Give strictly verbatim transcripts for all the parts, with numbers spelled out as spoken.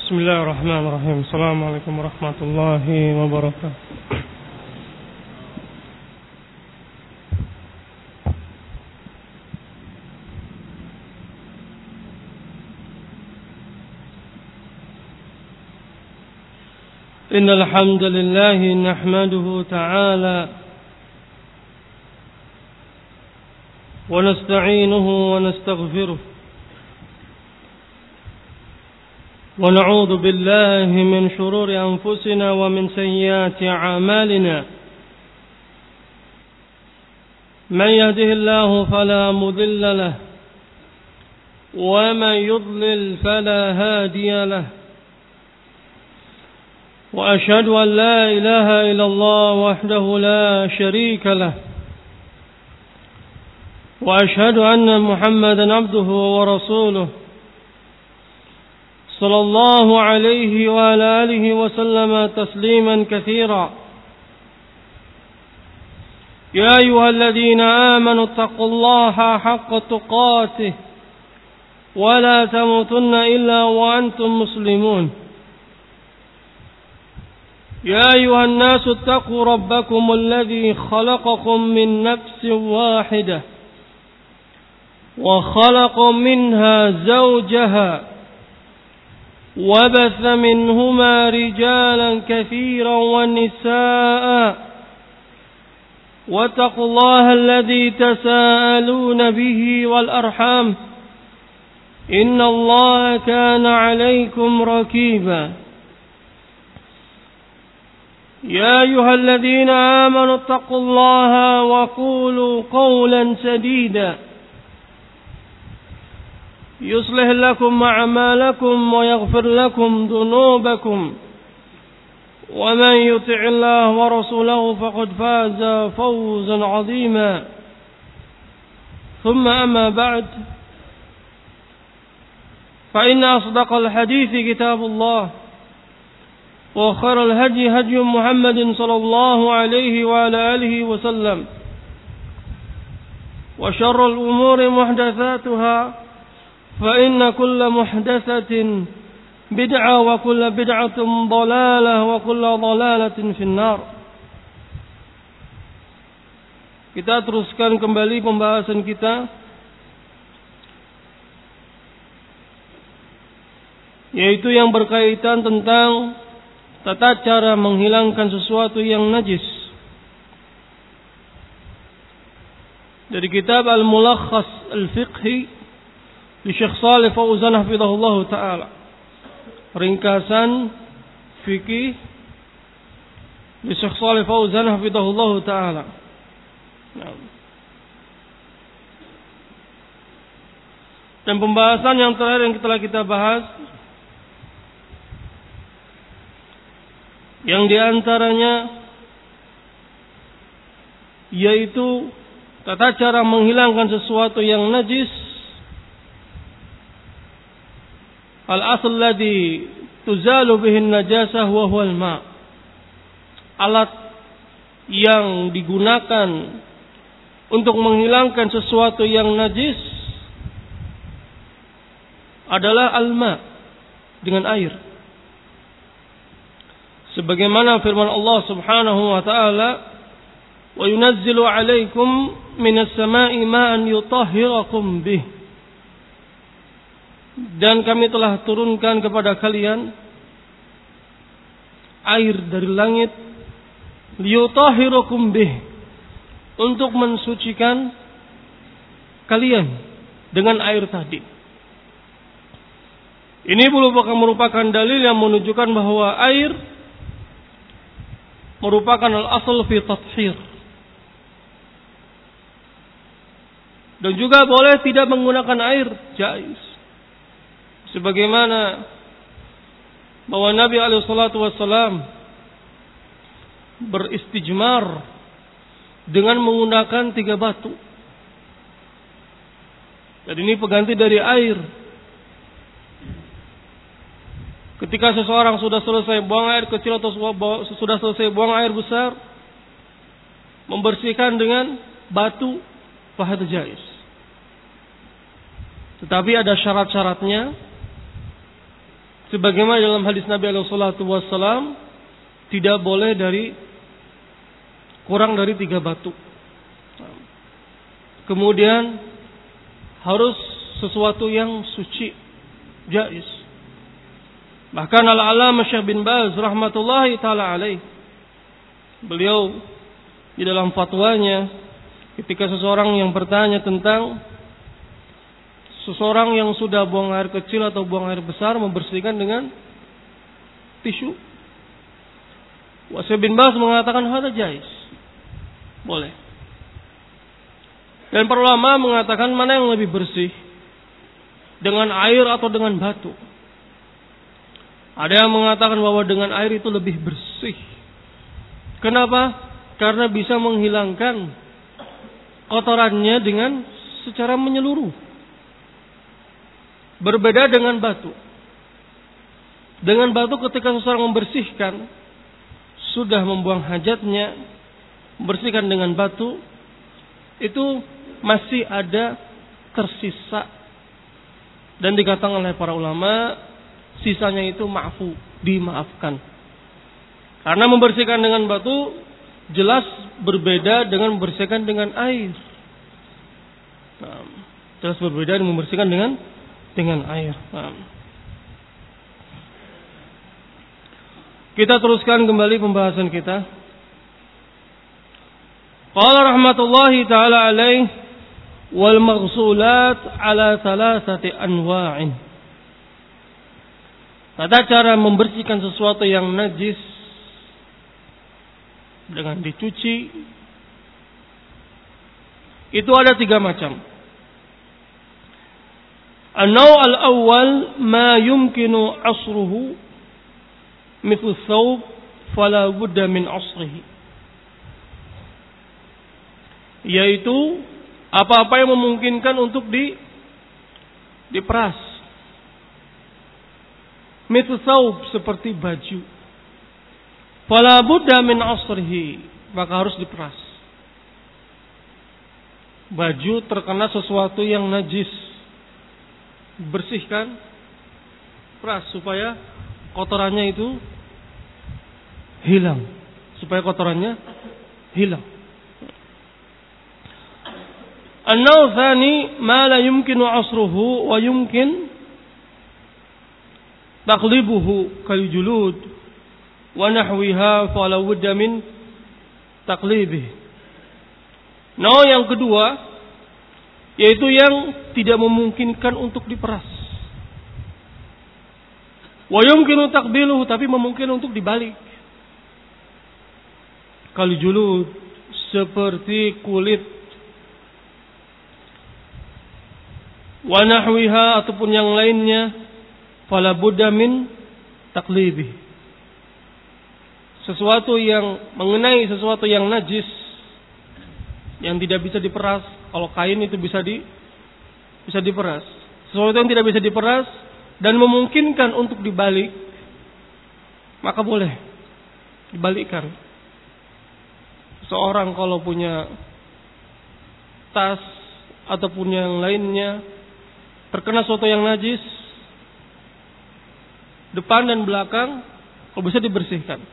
Bismillahirrahmanirrahim. Assalamualaikum warahmatullahi wabarakatuh. Innal hamdalillah nahmaduhu ta'ala wa nasta'inuhu wa nastaghfiruh. ونعوذ بالله من شرور أنفسنا ومن سيئات أعمالنا من يهده الله فلا مضل له ومن يضلل فلا هادي له وأشهد أن لا إله إلا الله وحده لا شريك له وأشهد أن محمدا عبده ورسوله صلى الله عليه وعلى آله وسلم تسليما كثيرا يا أيها الذين آمنوا اتقوا الله حق تقاته ولا تموتن إلا وأنتم مسلمون يا أيها الناس اتقوا ربكم الذي خلقكم من نفس واحدة وخلق منها زوجها وبث منهما رجالا كثيرا ونساء واتقوا الله الذي تساءلون به والأرحام إن الله كان عليكم رقيبا يا أيها الذين آمنوا اتقوا الله وقولوا قولا سديدا يصلح لكم أعمالكم ويغفر لكم ذنوبكم ومن يطع الله ورسوله فقد فاز فوزا عظيما ثم أما بعد فإن أصدق الحديث كتاب الله وخير الهدي هدي محمد صلى الله عليه وعلى آله وسلم وشر الأمور محدثاتها فإن كل محدثة بدعة وكل بدعة ضلالة وكل ضلالة في النار. Kita teruskan kembali pembahasan kita, yaitu yang berkaitan tentang tata cara menghilangkan sesuatu yang najis. Dari kitab Al-Mulakhas Al-Fiqhi di Syekh Shalih Fauzan hafizahullah ta'ala, ringkasan fikih di Syekh Shalih Fauzan hafizahullah ta'ala. Dan pembahasan yang terakhir yang telah kita bahas, yang diantaranya yaitu tata cara menghilangkan sesuatu yang najis. Al-asl ladzi tuzalu bihi an-najasah wa huwa al-ma'. Alat yang digunakan untuk menghilangkan sesuatu yang najis adalah al-ma', dengan air. Sebagaimana firman Allah Subhanahu wa taala, "Wa yunazzilu 'alaikum minas sama'i ma'an yutahhirakum bih." Dan kami telah turunkan kepada kalian air dari langit, liyutahhirukum bih, untuk mensucikan kalian dengan air tadi. Ini merupakan dalil yang menunjukkan bahwa air merupakan al-asl fi tathhir. Dan juga boleh tidak menggunakan air, jaiz. Sebagaimana bahwa Nabi alaihi salatu wassalam beristijmar dengan menggunakan tiga batu. Dan ini pengganti dari air. Ketika seseorang sudah selesai buang air kecil atau sudah selesai buang air besar, membersihkan dengan batu, fahad jaiz. Tetapi ada syarat-syaratnya. sebagaimana dalam hadis Nabi alaihi salatu wassalam, tidak boleh dari kurang dari tiga batu. Kemudian harus sesuatu yang suci, jaiz. Bahkan Al-Allamah Syekh bin Baz rahmatullahi taala alaih, beliau di dalam fatwanya ketika seseorang yang bertanya tentang seseorang yang sudah buang air kecil atau buang air besar membersihkan dengan tisu, Syekh bin Baz mengatakan hada jaiz, boleh. Dan para ulama mengatakan mana yang lebih bersih, dengan air atau dengan batu. Ada yang mengatakan bahwa dengan air itu lebih bersih. Kenapa? Karena bisa menghilangkan kotorannya dengan secara menyeluruh. Berbeda dengan batu. Dengan batu ketika seseorang membersihkan, sudah membuang hajatnya, membersihkan dengan batu, itu masih ada tersisa. Dan dikatakan oleh para ulama, sisanya itu ma'fu, dimaafkan. Karena membersihkan dengan batu jelas berbeda dengan membersihkan dengan air. Nah, jelas berbeda dengan membersihkan dengan dengan air. Nah. Kita teruskan kembali pembahasan kita. Qala rahmatullahi ta'ala alaih, wal maghsulat ala thalathati anwa'in. Tata cara membersihkan sesuatu yang najis dengan dicuci itu ada tiga macam. An-naw' al-awwal ma yumkinu asruhu mithlu thawb fala budda min asrihi, yaitu apa-apa yang memungkinkan untuk di diperas. Mithlu thawb, seperti baju. Fala budda min asrihi, maka harus diperas. Baju terkena sesuatu yang najis, bersihkan, peras supaya kotorannya itu hilang, supaya kotorannya hilang. An-naw' tsani ma la yumkinu asruhu wa yumkin taqlibuhu kal julud wa nahwiha fala budda min taqlibihi. Naw' yang kedua, yaitu yang tidak memungkinkan untuk diperas. Wa yumkinu taqbiluhu, tapi memungkinkan untuk dibalik. Kal julud, seperti kulit. Wa nahwiha, ataupun yang lainnya, fala budda min taqlibi. Sesuatu yang mengenai sesuatu yang najis, yang tidak bisa diperas. Kalau kain itu bisa di bisa diperas. Sesuatu yang tidak bisa diperas dan memungkinkan untuk dibalik, maka boleh dibalikkan. Seorang kalau punya tas ataupun yang lainnya terkena sesuatu yang najis, depan dan belakang, kalau bisa dibersihkan.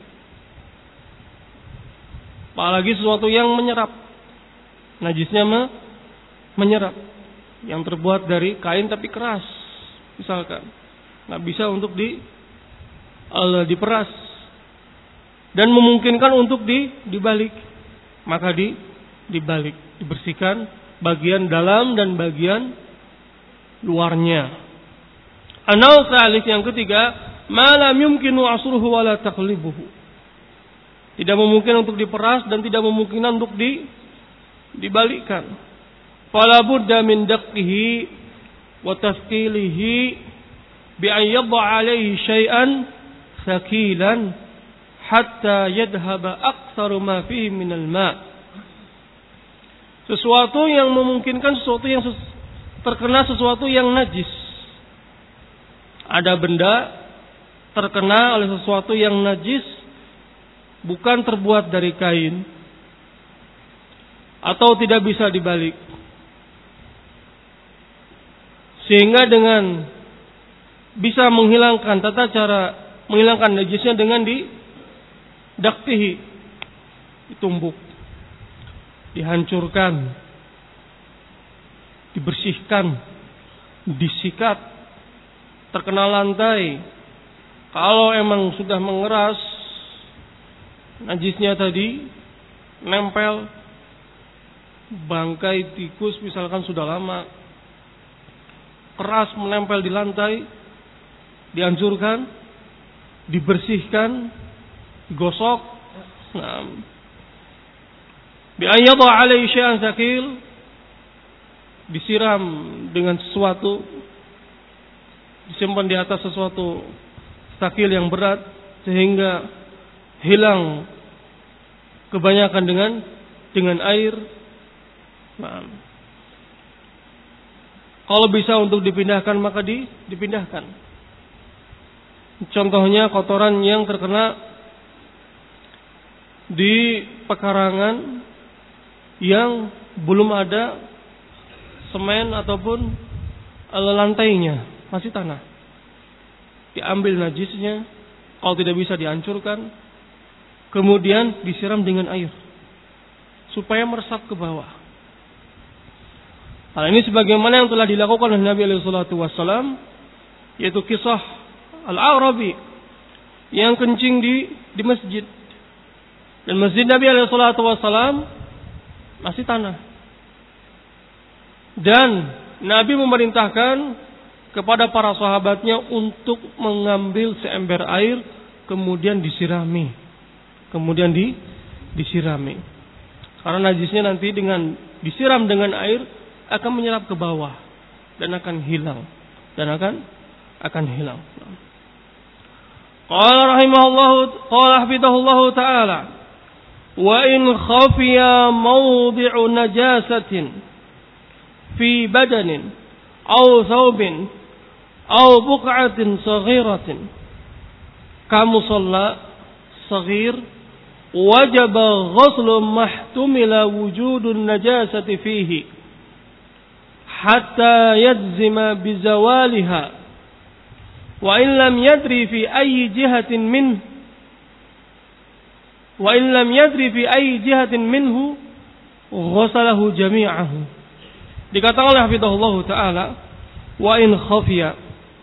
Apalagi sesuatu yang menyerap, najisnya me, menyerap, yang terbuat dari kain tapi keras, misalkan, nggak bisa untuk di uh, diperas dan memungkinkan untuk di dibalik, maka di dibalik, dibersihkan bagian dalam dan bagian luarnya. An-naw' tsalits, yang ketiga, ma lam yumkinu asruhu wa la taqlibuhu. Tidak memungkinkan untuk diperas dan tidak memungkinkan untuk di dibalikkan. Fala budda min daqqihi wa tafqilihi bi an yad'a 'alayhi syai'an thaqilan hatta yadhhaba aktsaru ma fihi min al-ma'. Sesuatu yang memungkinkan, sesuatu yang ses- terkena sesuatu yang najis. Ada benda terkena oleh sesuatu yang najis, bukan terbuat dari kain, atau tidak bisa dibalik. Sehingga dengan bisa menghilangkan tata cara menghilangkan najisnya dengan di daktihi, ditumbuk, dihancurkan, dibersihkan, disikat, terkena lantai. Kalau emang sudah mengeras, najisnya tadi nempel, bangkai tikus misalkan sudah lama keras menempel di lantai, dihancurkan, dibersihkan, digosok. Nah, bi ayyadha alaihi syai'an tsaqil, disiram dengan sesuatu, disimpan di atas sesuatu tsaqil yang berat sehingga hilang kebanyakan dengan dengan air. Nah, kalau bisa untuk dipindahkan maka di, dipindahkan. Contohnya kotoran yang terkena di pekarangan yang belum ada semen ataupun lantainya, masih tanah. Diambil najisnya, kalau tidak bisa dihancurkan, kemudian disiram dengan air supaya meresap ke bawah. Hal ini sebagaimana yang telah dilakukan oleh Nabi alaihi salatu wassalam, yaitu kisah Al-A'rabi yang kencing di di masjid. Dan masjid Nabi alaihi salatu wassalam masih tanah. Dan Nabi memerintahkan kepada para sahabatnya untuk mengambil seember air kemudian disirami. Kemudian di disirami. Karena najisnya nanti dengan disiram dengan air akan menyerap ke bawah dan akan hilang dan akan akan hilang. Qala rahimahullahu qala hafidhahullahu taala wa in khafiya mawdi'u najasatin fi badanin aw thawbin aw buq'atin saghiratin kamu shalla saghir wajaba ghuslu mahtumila wujudun najasati fihi hatta yajzima bizawaliha wa in lam yadri fi ayyi jihatin min wa in lam yadri fi ayyi jihatin minhu ghasalahu jami'ahu. Dikatakan oleh hafizahullah taala wa in khafiya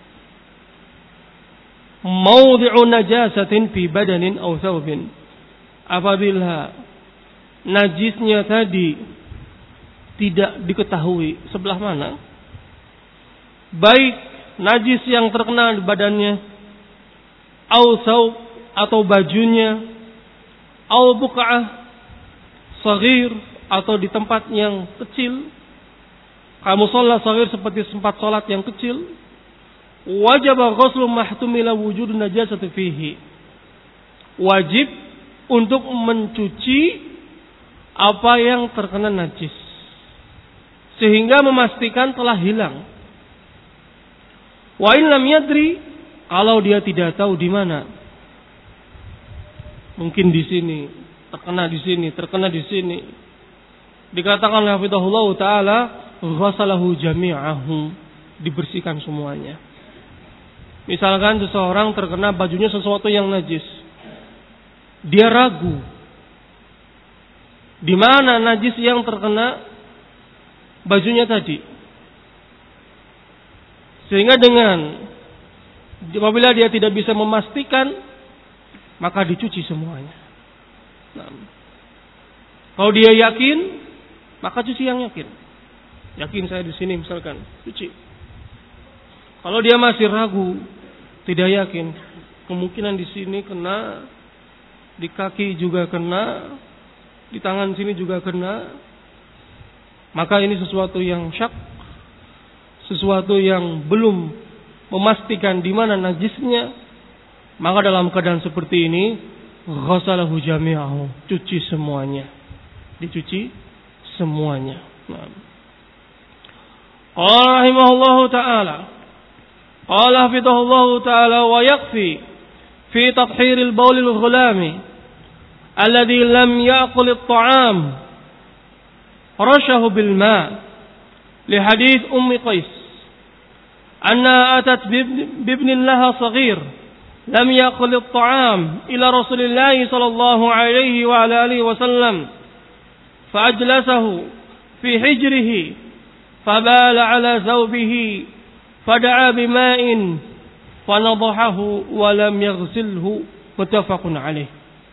mawdi'u najasatin fi badanin aw thawbin, apabila najisnya tadi tidak diketahui sebelah mana, baik najis yang terkena di badannya, au thawb atau bajunya, au buq'ah saghir atau di tempat yang kecil, kamu sholat saghir seperti tempat sholat yang kecil, wajib ghuslu mahtumila wujud najasati fihi, wajib untuk mencuci apa yang terkena najis sehingga memastikan telah hilang. Wa in lam yadri, kalau dia tidak tahu di mana, mungkin di sini terkena, di sini terkena, di sini, dikatakan oleh hafizahullah taala ghasalahu jami'ahu, dibersihkan semuanya. Misalkan seseorang terkena bajunya sesuatu yang najis, dia ragu di mana najis yang terkena bajunya tadi, sehingga dengan apabila dia tidak bisa memastikan, maka dicuci semuanya. Nah, kalau dia yakin, maka cuci yang yakin. Yakin saya di sini misalkan, cuci. Kalau dia masih ragu, tidak yakin, kemungkinan di sini kena, di kaki juga kena, di tangan sini juga kena, maka ini sesuatu yang syak, sesuatu yang belum memastikan di mana najisnya, maka dalam keadaan seperti ini ghasalahu jami'ahu, cuci semuanya, dicuci semuanya. Nah. Qala rahimahullahu ta'ala qala hafidhahullahu ta'ala wa yakfi fi tathhiril bawlil ghulami alladhi lam ya'kul at-ta'am rashahu bil ma' li hadits ummi Qais anna atat bibnin laha saghir lam yaqul at-ta'am ila Rasulillah sallallahu alaihi wa ala alihi wasallam fa'ajlasahu fi hijrihi fabala ala zawbihi fada'a bima'in fanadhahu wa lam yaghsilhu muttafaqun alaih.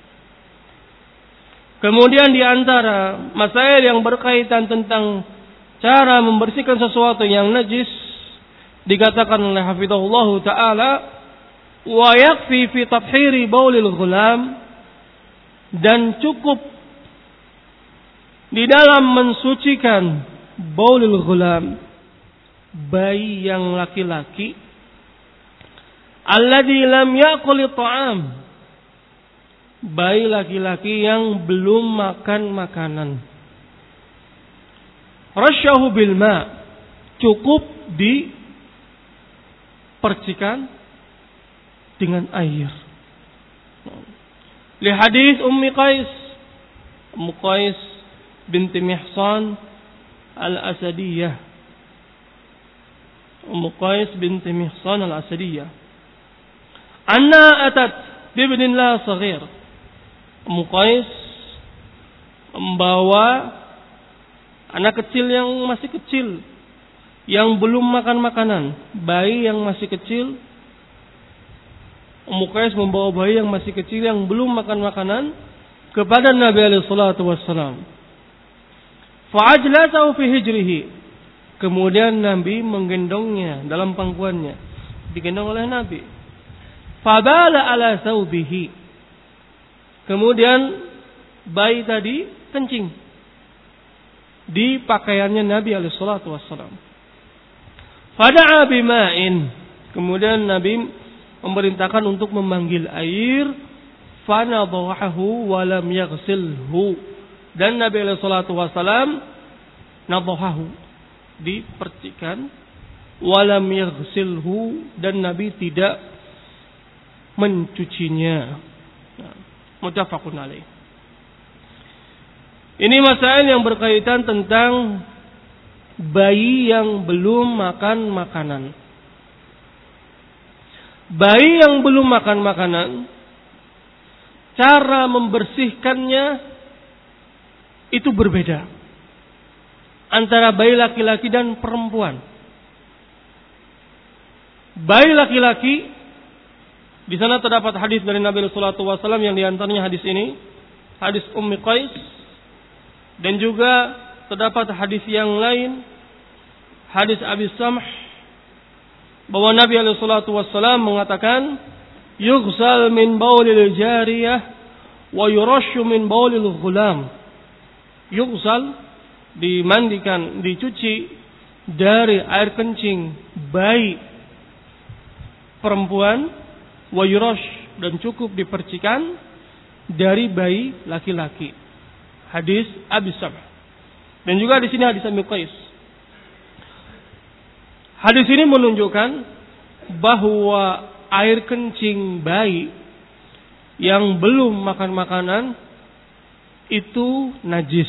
Kemudian di antara masail yang berkaitan tentang cara membersihkan sesuatu yang najis dikatakan oleh hafizahullah taala wa yakfi fi tathhiri baulil ghulam, dan cukup di dalam mensucikan baulil ghulam, bayi yang laki-laki, alladzi lam ya'kul ta'am, bayi laki-laki yang belum makan makanan. Rasyahu bil ma, cukup dipercikan dengan air. Li hadis Ummi Qais, Ummu Qais binti Mihsan al-Asadiyah, Ummu Qais binti Mihsan al-Asadiyah, anna atat bibnin la saghir. Ummu Qais membawa anak kecil yang masih kecil, yang belum makan makanan, bayi yang masih kecil. Ummu Qais membawa bayi yang masih kecil yang belum makan makanan kepada Nabi alaihi salatu wassalam. Fa'ajlasahu fi hijrihi, kemudian Nabi menggendongnya dalam pangkuannya, digendong oleh Nabi. Fabala ala thawbihi, kemudian bayi tadi kencing di pakaiannya Nabi alaihi salatu wassalam. Fada'a bima'in, kemudian Nabi memerintahkan untuk memanggil air. Fanadhahu wa lam yaghsilhu, dan Nabi alaihi salatu wassalam nadhahu, dipercikan, wa lam yaghsilhu, dan Nabi tidak mencucinya. Muttafaqun alaih. Ini masalah yang berkaitan tentang bayi yang belum makan makanan. Bayi yang belum makan makanan, cara membersihkannya itu berbeda antara bayi laki-laki dan perempuan. Bayi laki-laki, di sana terdapat hadis dari Nabi sallallahu alaihi wasallam yang diantaranya hadis ini, hadis Ummi Qais, dan juga terdapat hadis yang lain, hadis Abi Samh, bahwa Nabi alaihi salatu wasallam mengatakan, yughsal min baulil jariyah wa yurashu min baulil ghulam. Yughsal, dimandikan, dicuci dari air kencing bayi perempuan, wa yurash, dan cukup dipercikan dari bayi laki-laki. Hadis Abi Samh. Dan juga di sini hadis Ummi Qais. Hadis ini menunjukkan bahwa air kencing bayi yang belum makan makanan itu najis.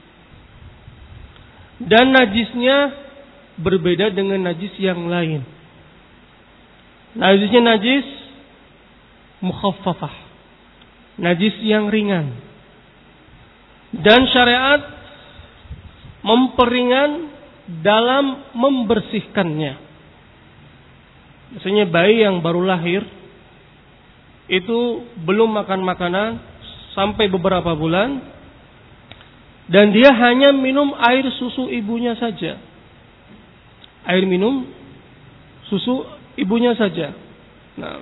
Dan najisnya berbeda dengan najis yang lain. Najisnya najis mukhaffafah, najis yang ringan. Dan syariat memperingan dalam membersihkannya. Misalnya bayi yang baru lahir itu belum makan makanan sampai beberapa bulan, dan dia hanya minum air susu ibunya saja. Air minum susu ibunya saja. Nah,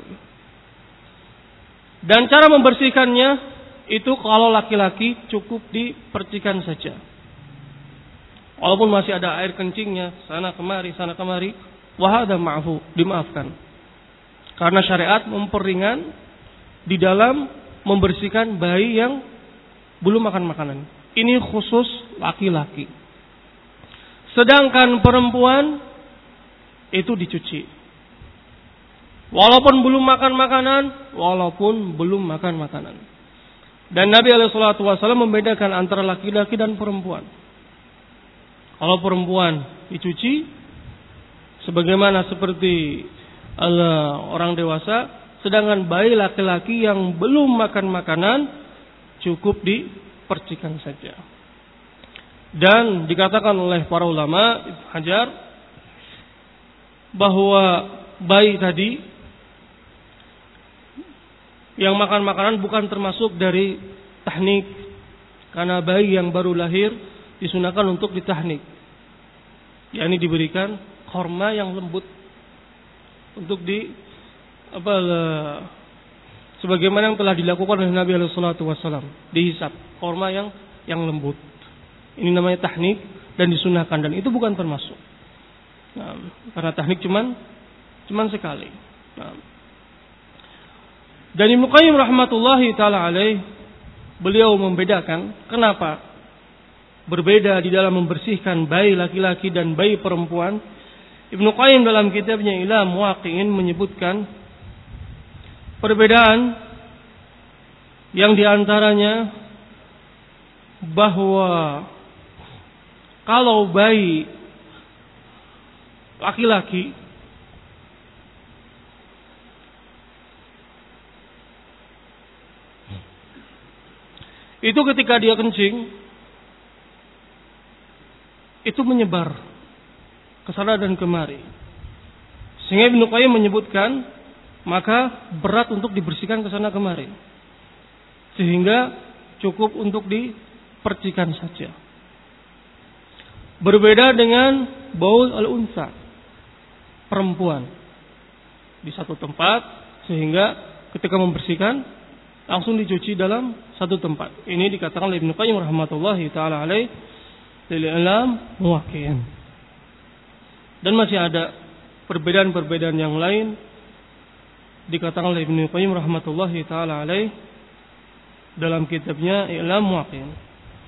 dan cara membersihkannya itu kalau laki-laki cukup dipercikan saja. Walaupun masih ada air kencingnya sana kemari, sana kemari, wahada ma'fu, dimaafkan. Karena syariat memperingan di dalam membersihkan bayi yang belum makan makanan. Ini khusus laki-laki. Sedangkan perempuan itu dicuci. Walaupun belum makan makanan, walaupun belum makan makanan. Dan Nabi alaihi salatu wasallam membedakan antara laki-laki dan perempuan. Kalau perempuan dicuci sebagaimana seperti uh, orang dewasa, sedangkan bayi laki-laki yang belum makan makanan cukup dipercikan saja. Dan dikatakan oleh para ulama Ibnu Hajar bahwa bayi tadi yang makan makanan bukan termasuk dari tahnik, karena bayi yang baru lahir disunahkan untuk ditahnik, yakni diberikan korma yang lembut untuk di apa sebagaimana yang telah dilakukan oleh Nabi alaihi salatu wasallam, dihisap korma yang yang lembut. Ini namanya tahnik dan disunahkan, dan itu bukan termasuk. Nah, karena tahnik cuman cuman sekali. Nah, dan Ibnu Qayyim rahmatullahi taala alaih, beliau membedakan kenapa berbeda di dalam membersihkan bayi laki-laki dan bayi perempuan. Ibnu Qayyim dalam kitabnya Ilam Waqi'in menyebutkan perbedaan yang diantaranya bahwa kalau bayi laki-laki itu ketika dia kencing itu menyebar ke sana dan kemari, sehingga Ibnu Qayyim menyebutkan maka berat untuk dibersihkan ke sana kemari, sehingga cukup untuk dipercikan saja. Berbeda dengan baul al-unsa, perempuan, di satu tempat, sehingga ketika membersihkan langsung dicuci dalam satu tempat. Ini dikatakan oleh Ibnu Qayyim rahmatullahi taala alaih lil Ilam Waqi'in. Dan masih ada perbedaan-perbedaan yang lain dikatakan oleh Ibnu Qayyim rahmatullahi taala alaih dalam kitabnya Ilam Waqi'in.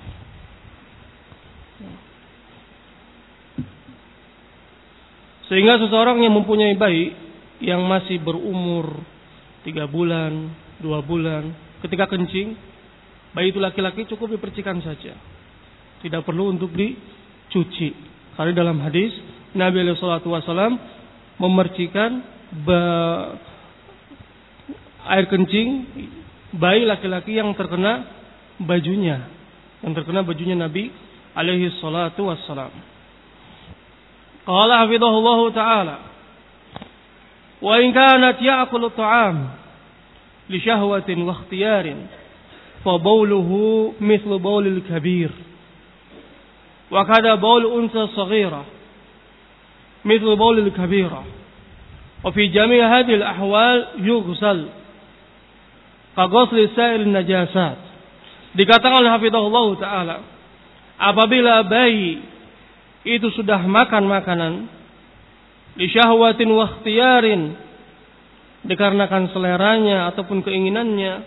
Sehingga seseorang yang mempunyai bayi yang masih berumur tiga bulan, dua bulan, ketika kencing, bayi itu laki-laki cukup dipercikan saja, tidak perlu untuk dicuci. Karena dalam hadis Nabi alaihi salatu wasallam memercikan ba- air kencing bayi laki-laki yang terkena bajunya, yang terkena bajunya Nabi alaihi salatu wasallam. Qala hafidhahullahu ta'ala, wa in kanat ya'kulu ta'am li syahwatin wa ikhtiyarin fa bawluhu mithlu bawlil kabir wa kada bawl unsa saghira mithlu bawlil kabira wa fi jami' hadhihi al-ahwal yughsal ka ghusli sa'il najasat. Dikatakan oleh hafidhahullahu ta'ala, apabila bayi itu sudah makan makanan li syahwatin wa ikhtiyarin, dikarenakan seleranya ataupun keinginannya,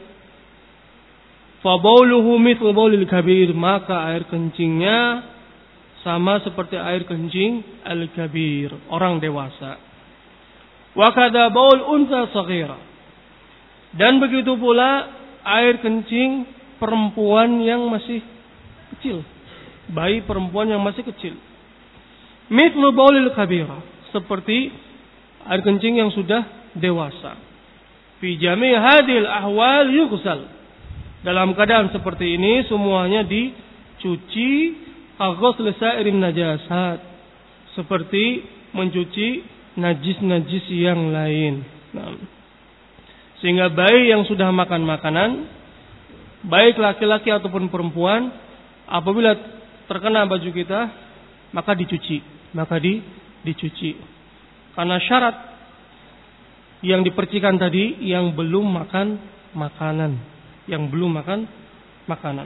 fa bauluhu mithlu baulil kabir, maka air kencingnya sama seperti air kencing al-kabir, orang dewasa. Wa kada baul unsa saghira, dan begitu pula air kencing perempuan yang masih kecil, bayi perempuan yang masih kecil. Mithlu baulil kabira, seperti air kencing yang sudah dewasa. Fi jami' hadhil ahwal yughsal, dalam keadaan seperti ini semuanya dicuci, aghusl sa'irin najasat, seperti mencuci najis-najis yang lain. Nah, sehingga bayi yang sudah makan makanan, baik laki-laki ataupun perempuan, apabila terkena baju kita, maka dicuci, maka di, dicuci. Karena syarat yang dipercikan tadi yang belum makan makanan, yang belum makan makanan.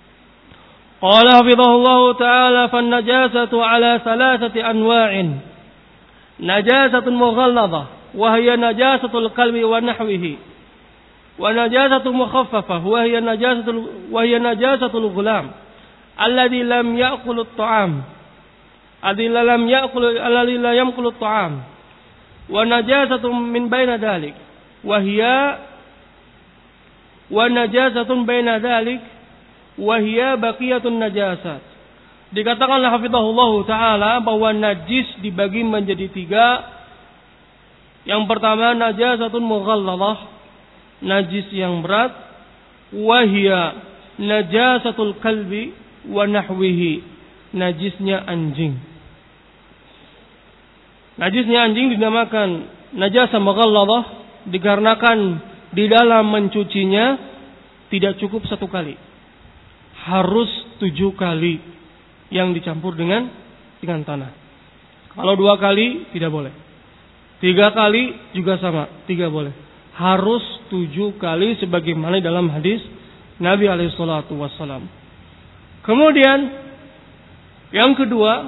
Qala hafidhahullahu ta'ala, fan najasatu ala thalathati anwa'in. Najasatun mughalladhah wa hiya najasatul qalbi wa nahwihi. Wa najasatu mukhaffafah wa hiya najasatul wa hiya najasatul ghulam alladhi lam ya'kul at-ta'am. Alladhi lam ya'kul alladhi la ya'kul at-ta'am. Wa najasatun min baina dhalik wa hiya wa najasatun baina dhalik wa hiya baqiyatun najasat. Dikatakan oleh hafizahullah taala bahwa najis dibagi menjadi tiga. Yang pertama najasatun mughallalah, najis yang berat, wahia najasatul kalbi wa nahwihi, najisnya anjing. Najisnya anjing dinamakan najasa mughallalah dikarenakan di dalam mencucinya tidak cukup satu kali, harus tujuh kali yang dicampur dengan dengan tanah. Kalau dua kali tidak boleh, tiga kali juga sama, tiga boleh. Harus tujuh kali sebagaimana dalam hadis Nabi alaihi salatu wassalam. Kemudian yang kedua,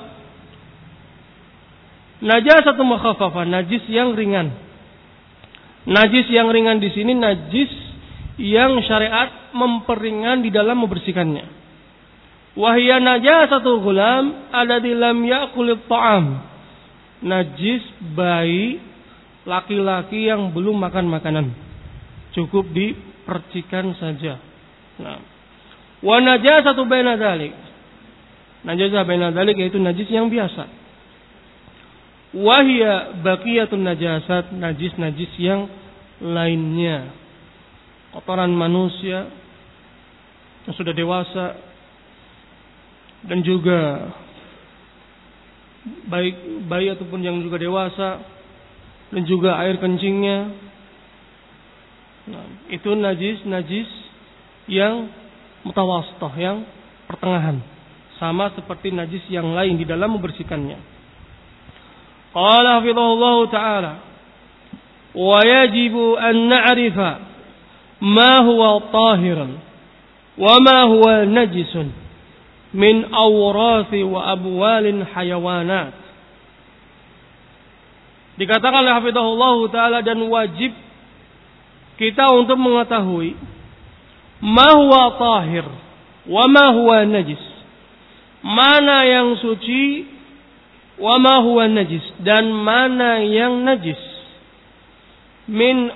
najasatu mukhaffafah, najis yang ringan. Najis yang ringan di sini najis yang syariat memperingan di dalam membersihkannya. Wahia najasatu ghulam alladzi lam ya'kul at-ta'am. Najis bayi laki-laki yang belum makan makanan, cukup dipercikan saja. Nah, wa najasatu baina dzalik. Najasah baina dzalik yaitu najis yang biasa. Wahia baqiyatun najasat, najis-najis yang lainnya. Kotoran manusia yang sudah dewasa dan juga baik bayi ataupun yang juga dewasa, dan juga air kencingnya. Nah, itu najis-najis yang mutawasithah, yang pertengahan, sama seperti najis yang lain di dalam membersihkannya. Qala hafizahullah ta'ala, wa yajibu an na'rifa ma huwa tahiran wa ma huwa najisun min awrathi wa abwalin hayawanat. Dikatakan oleh hafizahullah ta'ala, dan wajib kita untuk mengetahui ma huwa tahir wa ma huwa najis, mana yang suci, wa ma huwa najis, dan mana yang najis, min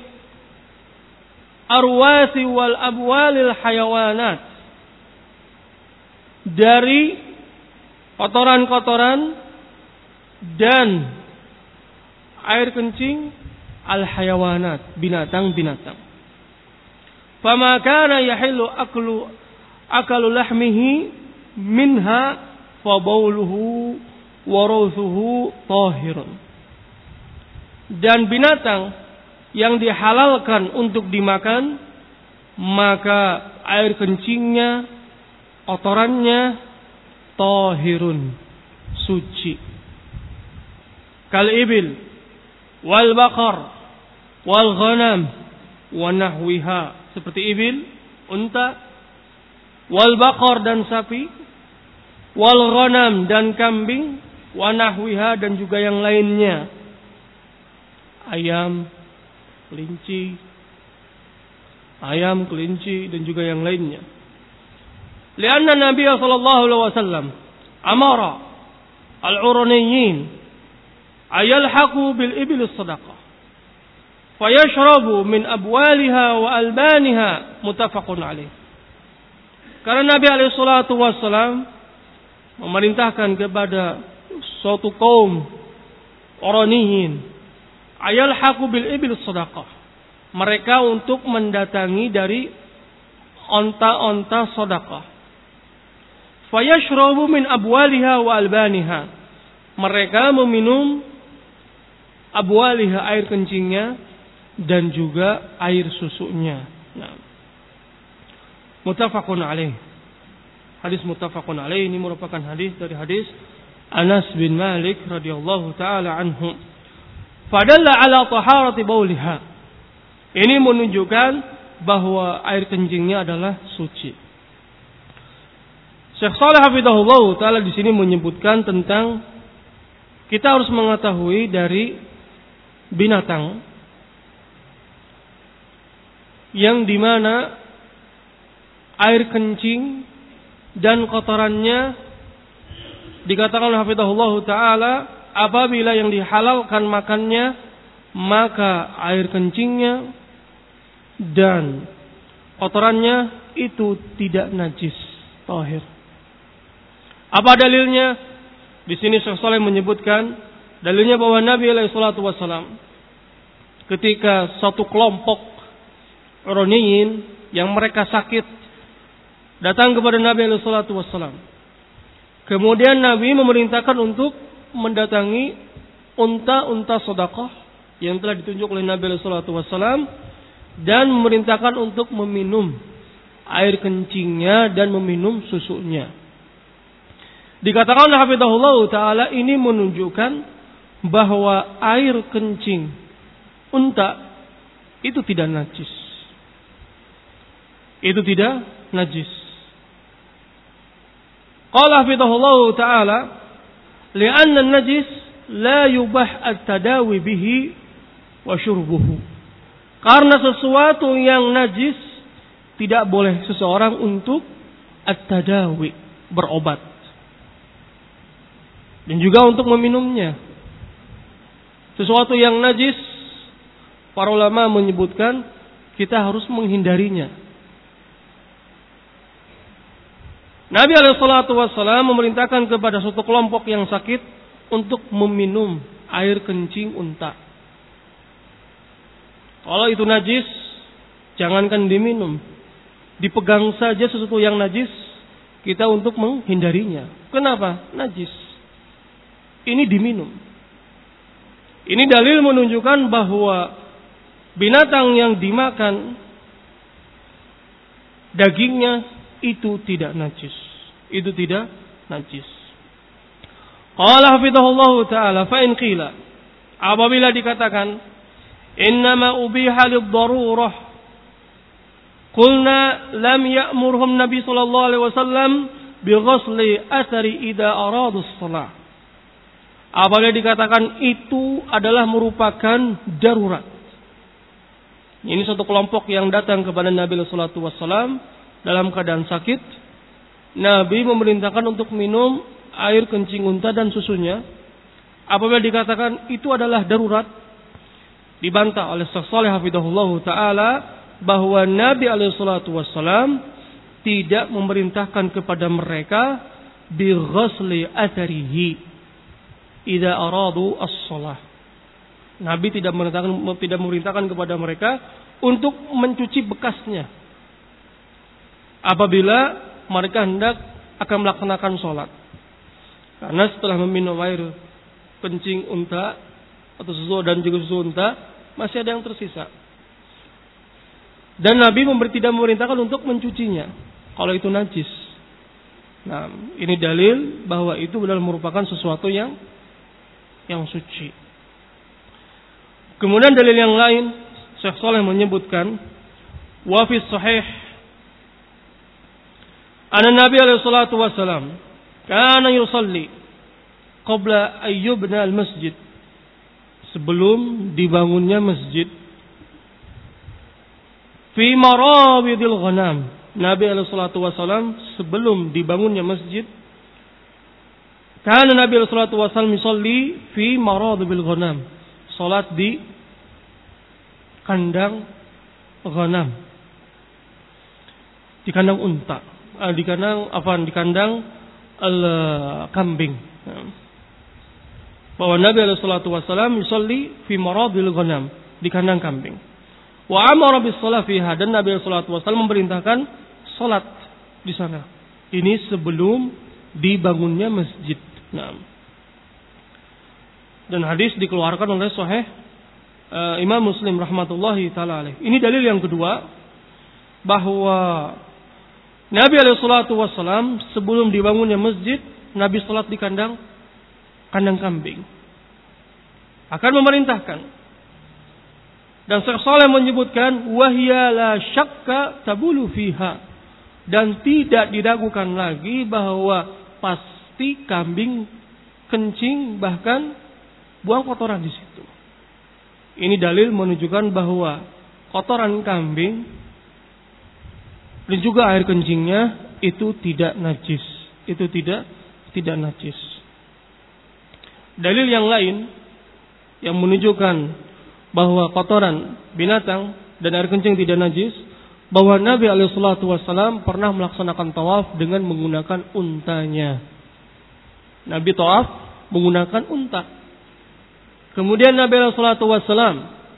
arwasi wal abwalil hayawanat, dari kotoran-kotoran dan air kencing al hayawanat, binatang-binatang. Fama kana yahillu aklu akalu lahmihi minha fa bawluhu wa rawthuhu tahirun. Dan binatang yang dihalalkan untuk dimakan, maka air kencingnya, kotorannya tahirun, suci. Kal ibil wal baqar wal ghanam wa nahwiha, seperti ibil, unta, wal baqar dan sapi, wal ghanam dan kambing, wa nahwiha dan juga yang lainnya, ayam, kelinci, ayam, kelinci dan juga yang lainnya. Lianna Nabi sallallahu alaihi wasallam amara al-uraniyin ayalhaqu bil ibil as-sadaqah fayashrabu min abwaliha wa albaniha, muttafaqun alaih. Karena Nabi alaihi salatu wasallam memerintahkan kepada suatu kaum uraniyin ayalhaqu bil ibil as-sadaqah, mereka untuk mendatangi dari onta-onta sedekah. Fayashrabu min abwaliha wa albaniha, mereka meminum abwaliha, air kencingnya, dan juga air susunya. Nah, muttafaqun alaih. Hadis muttafaqun alaih ini merupakan hadis dari hadis Anas bin Malik radhiyallahu taala anhu. Fadalla ala taharati bauliha. Ini menunjukkan bahwa air kencingnya adalah suci. Syekh Shalih hafizahullah taala di sini menyebutkan tentang kita harus mengetahui dari binatang yang dimana air kencing dan kotorannya dikatakan oleh hafizahullah taala, apabila yang dihalalkan makannya, maka air kencingnya dan kotorannya itu tidak najis, tahir. Apa dalilnya? Di sini Syekh Shalih menyebutkan dalilnya bahwa Nabi alaihi salatu wasallam ketika satu kelompok Uraniyin yang mereka sakit datang kepada Nabi alaihi salatu wasallam. Kemudian Nabi memerintahkan untuk mendatangi unta-unta sedekah yang telah ditunjuk oleh Nabi alaihi salatu wasallam dan memerintahkan untuk meminum air kencingnya dan meminum susunya. Dikatakan oleh hafizahullah taala ini menunjukkan bahwa air kencing unta itu tidak najis. Itu tidak najis. Qala hafizahullah taala li'anna an-najis la yubah at-tadawi bihi wa syurbuhu. Karena sesuatu yang najis tidak boleh seseorang untuk at-tadawi, berobat. Dan juga untuk meminumnya. Sesuatu yang najis, para ulama menyebutkan kita harus menghindarinya. Nabi alaihi salatu wassalam memerintahkan kepada suatu kelompok yang sakit untuk meminum air kencing unta. Kalau itu najis, jangankan diminum. Dipegang saja sesuatu yang najis, kita untuk menghindarinya. Kenapa? Najis. Ini diminum. Ini dalil menunjukkan bahwa binatang yang dimakan dagingnya itu tidak najis. Itu tidak najis. Qala hafizahullahu ta'ala fa in qila, apabila dikatakan innama ubiha lid-darurah, qulna lam ya'murhum Nabi sallallahu alaihi wasallam bi ghusli athari idza aradu shalah. Apabila dikatakan itu adalah merupakan darurat. Ini satu kelompok yang datang kepada Nabi sallallahu alaihi wasallam dalam keadaan sakit. Nabi memerintahkan untuk minum air kencing unta dan susunya. Apabila dikatakan itu adalah darurat, dibantah oleh Syekh Shalih hafizahullah taala bahwa Nabi alaihi salatu wasallam tidak memerintahkan kepada mereka bi ghusli atharihi idza aradu as-shalah. Nabi tidak memerintahkan tidak memerintahkan kepada mereka untuk mencuci bekasnya apabila mereka hendak akan melaksanakan sholat. Karena setelah meminum air kencing unta atau susu dan juga susu unta, masih ada yang tersisa. Dan Nabi memberi tidak memerintahkan untuk mencucinya kalau itu najis. Nah, ini dalil bahwa itu benar merupakan sesuatu yang yang suci. Kemudian dalil yang lain, Syekh Shalih menyebutkan wa fi sahih anna Nabi alaihi salatu wasalam kana yusalli qabla ayyubna al-masjid, sebelum dibangunnya masjid, fi marabidil ghanam. Nabi alaihi salatu wasalam sebelum dibangunnya masjid, karena Nabi sallallahu alaihi wasallam yusalli fi maradibil ghanam, salat di kandang ghanam, di kandang unta, eh, di kandang apa? Di kandang al-kambing. Bahwa Nabi sallallahu alaihi wasallam yusalli fi maradil ghanam, di kandang kambing. Wa amara bis shalah fiha, dan Nabi sallallahu alaihi wasallam memerintahkan salat di sana. Ini sebelum dibangunnya masjid. Nah. Dan hadis dikeluarkan oleh Sahih uh, Imam Muslim rahmatullahi taala alaih. Ini dalil yang kedua bahwa Nabi alaihi salatu wasallam sebelum dibangunnya masjid, Nabi salat di kandang kandang kambing. Akan memerintahkan. Dan Syekh Shalih menyebutkan wahya la syakka tabulu fiha, dan tidak diragukan lagi bahwa pasti kambing kencing bahkan buang kotoran di situ. Ini dalil menunjukkan bahwa kotoran kambing dan juga air kencingnya itu tidak najis. Itu tidak tidak najis. Dalil yang lain yang menunjukkan bahwa kotoran binatang dan air kencing tidak najis, bahwa Nabi alaihi salatu wasallam pernah melaksanakan tawaf dengan menggunakan untanya. Nabi tawaf menggunakan unta. Kemudian Nabi sallallahu alaihi wasallam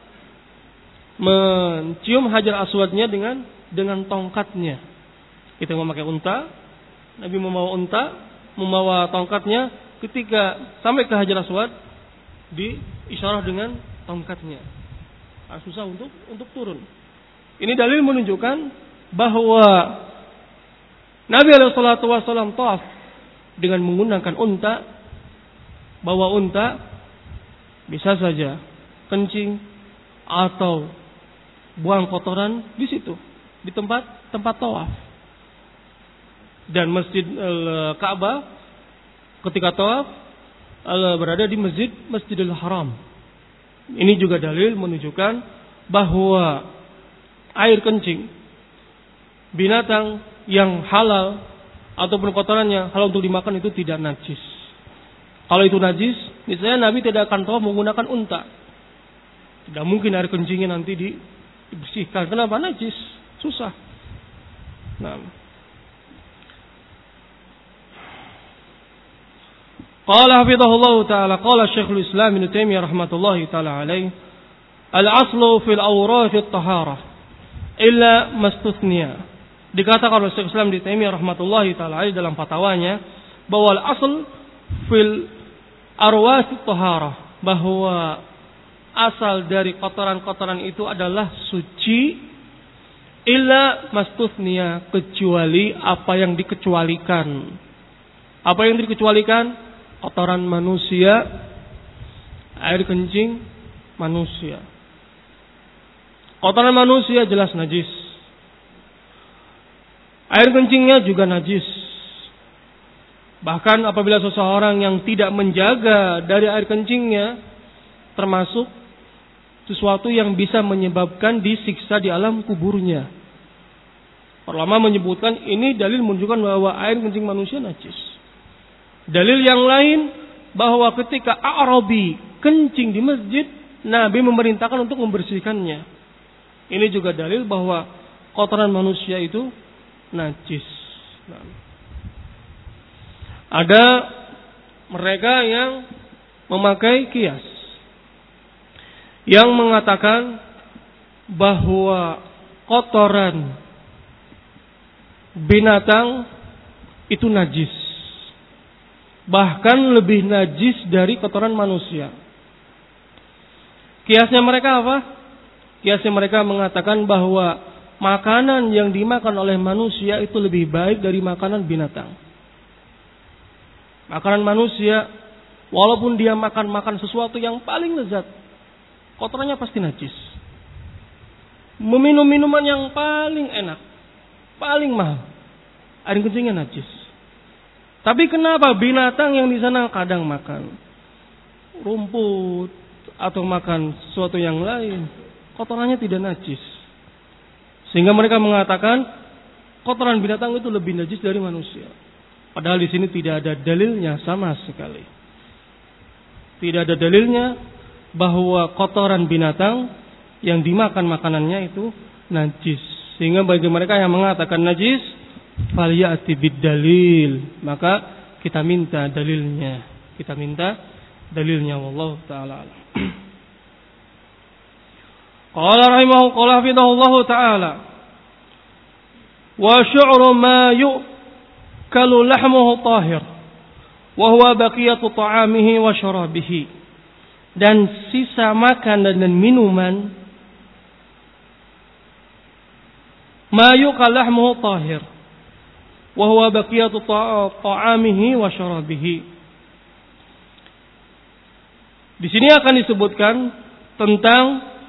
mencium Hajar Aswadnya dengan dengan tongkatnya. Kita memakai unta, Nabi membawa unta, membawa tongkatnya, ketika sampai ke Hajar Aswad diisyarah dengan tongkatnya. Nah, susah untuk untuk turun. Ini dalil menunjukkan bahwa Nabi alaihi salatu wasallam tawaf dengan menggunakan unta, bawa unta, bisa saja kencing atau buang kotoran di situ, di tempat tempat tawaf. Dan Masjid Al-Ka'bah ketika tawaf berada di Masjid Masjidil Haram. Ini juga dalil menunjukkan bahwa air kencing binatang yang halal ataupun kotorannya halal untuk dimakan itu tidak najis. Kalau itu najis, misalnya Nabi tidak akan tawaf menggunakan unta. Tidak mungkin air kencingnya nanti dibersihkan. Kenapa? Najis, susah. Nah, qala hafizahullah ta'ala qala Syekhul Islam Ibnu Taimiyah rahmatullahi ta'ala alaih, al-aslu fil awrath at-taharah illa mastuthniya. Dikatakan oleh Syekhul Islam Ibnu Taimiyah rahmatullahi ta'ala alaih dalam fatwanya bahwa al-asl fil arwas at-taharah, bahwa asal dari kotoran-kotoran itu adalah suci, illa mastuthniya, kecuali apa yang dikecualikan. Apa yang dikecualikan? Kotoran manusia, air kencing manusia. Kotoran manusia jelas najis. Air kencingnya juga najis. Bahkan apabila seseorang yang tidak menjaga dari air kencingnya, termasuk sesuatu yang bisa menyebabkan disiksa di alam kuburnya. Ulama menyebutkan ini dalil menunjukkan bahwa air kencing manusia najis. Dalil yang lain bahwa ketika A'rabi kencing di masjid, Nabi memerintahkan untuk membersihkannya. Ini juga dalil bahwa kotoran manusia itu najis. Nah, ada mereka yang memakai kias, yang mengatakan bahwa kotoran binatang itu najis, bahkan lebih najis dari kotoran manusia. Kiasnya mereka apa? Kiasnya mereka mengatakan bahwa makanan yang dimakan oleh manusia itu lebih baik dari makanan binatang. Makanan manusia, walaupun dia makan-makan sesuatu yang paling lezat, kotorannya pasti najis. Meminum minuman yang paling enak, paling mahal, air kencingnya najis. Tapi kenapa binatang yang di sana kadang makan rumput atau makan sesuatu yang lain, kotorannya tidak najis? Sehingga mereka mengatakan kotoran binatang itu lebih najis dari manusia. Padahal di sini tidak ada dalilnya sama sekali. Tidak ada dalilnya bahwa kotoran binatang yang dimakan makanannya itu najis. Sehingga bagi mereka yang mengatakan najis, falyati bid-dalil, maka kita minta dalilnya. Kita minta dalilnya, wallahu taala. Qala rahimahu qala hafidhahullahu taala, wa syu'ru ma yu'kalu lahmuhu tahir wa huwa baqiyatu ta'amihi wa syarabihi. Dan sisa makanan dan minuman, ma yu'kal lahmuhu tahir wa huwa baqiyatu ta'amihi wa syarabihi. Di sini akan disebutkan tentang